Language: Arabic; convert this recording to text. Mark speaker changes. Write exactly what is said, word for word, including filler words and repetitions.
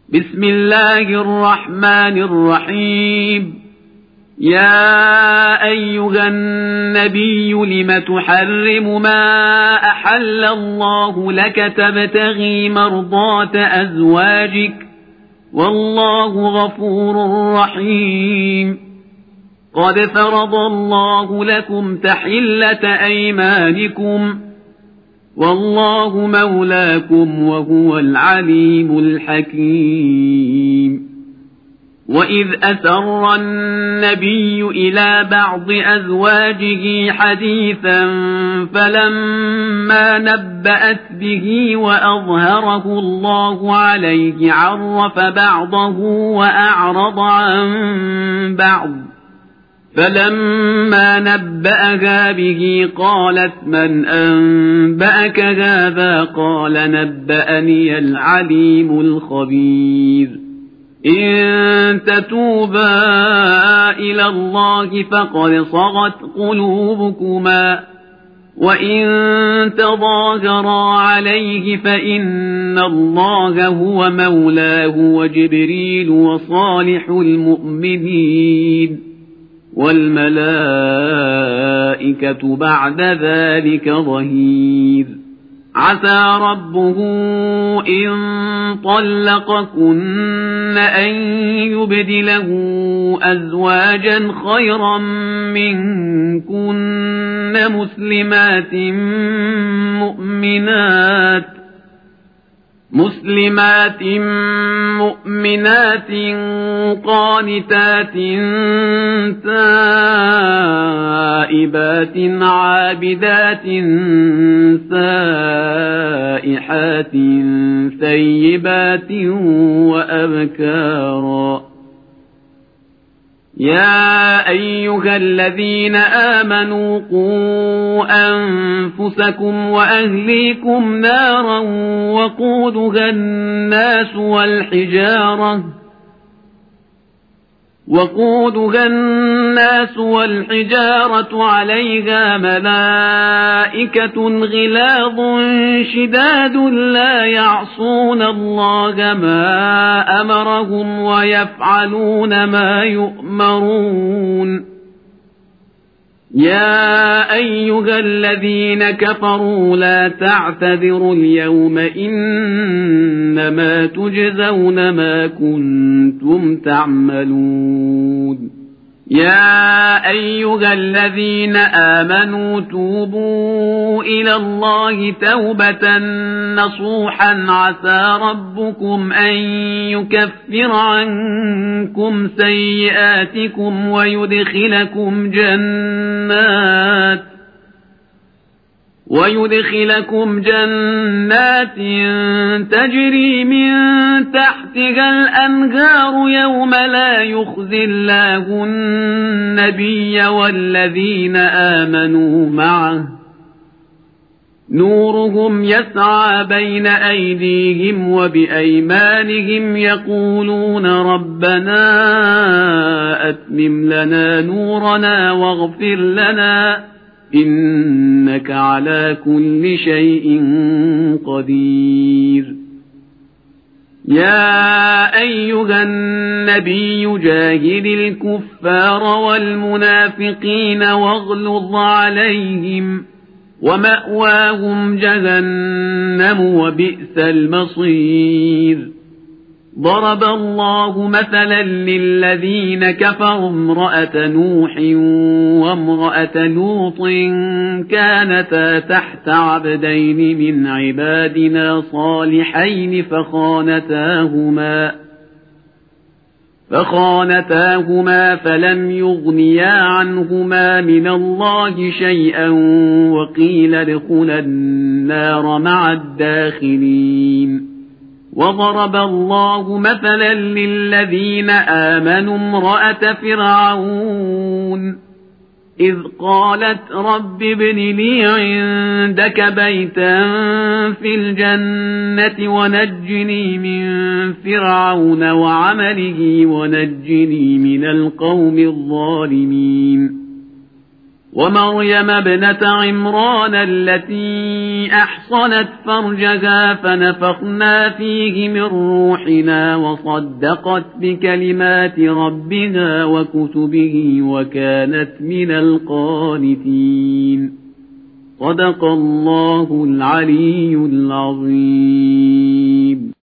Speaker 1: بسم الله الرحمن الرحيم. يا أيها النبي لم تحرم ما أحل الله لك تبتغي مرضات أزواجك والله غفور رحيم. قد فرض الله لكم تحلة أيمانكم والله مولاكم وهو العليم الحكيم. وإذ أسر النبي إلى بعض أزواجه حديثا فلما نبأت به وأظهره الله عليه عرف بعضه وأعرض عن بعض، فلما نبأها به قالت من أنبأك هذا؟ قال نبأني العليم الخبير. إن تتوبا إلى الله فقد صغت قلوبكما وإن تظاهرا عليه فإن الله هو مولاه وجبريل وصالح المؤمنين والملائكة بعد ذلك ظهير. عسى ربه إن طلقكن أن يبدله أزواجا خيرا منكن مسلمات مؤمنات مسلمات مؤمنات قانتات تائبات عابدات سائحات ثيبات وأبكارا. يا أيها الذين آمنوا قوا أنفسكم وأهليكم نارا وقودها الناس والحجارة وقودها الناس والحجارة عليها ملائكة غلاظ شداد لا يعصون الله ما أمرهم ويفعلون ما يؤمرون. يا أيها الذين كفروا لا تعتذروا اليوم إنما تجزون ما كنتم تعملون. يا أيها الذين آمنوا توبوا إلى الله توبة نصوحا عسى ربكم أن يكفر عنكم سيئاتكم ويدخلكم جنات ويدخلكم جنات تجري من تحتها الأنهار يوم لا يخزي الله النبي والذين آمنوا معه نورهم يسعى بين أيديهم وبأيمانهم يقولون ربنا أتمم لنا نورنا واغفر لنا إنك على كل شيء قدير. يا أيها النبي جاهد الكفار والمنافقين واغلظ عليهم ومأواهم جهنم وبئس المصير. ضرب الله مثلا للذين كفروا امرأة نوح وامرأة لوط كانتا تحت عبدين من عبادنا صالحين فخانتاهما فخانتاهما فلم يغنيا عنهما من الله شيئا وقيل ادخلا النار مع الداخلين. وضرب الله مثلا للذين آمنوا امرأة فرعون إذ قالت رب ابن لي عندك بيتا في الجنة ونجني من فرعون وعمله ونجني من القوم الظالمين. ومريم ابنة عمران التي أحصنت فرجها فنفخنا فيه من روحنا وصدقت بكلمات ربها وكتبه وكانت من القانتين. صدق الله العلي العظيم.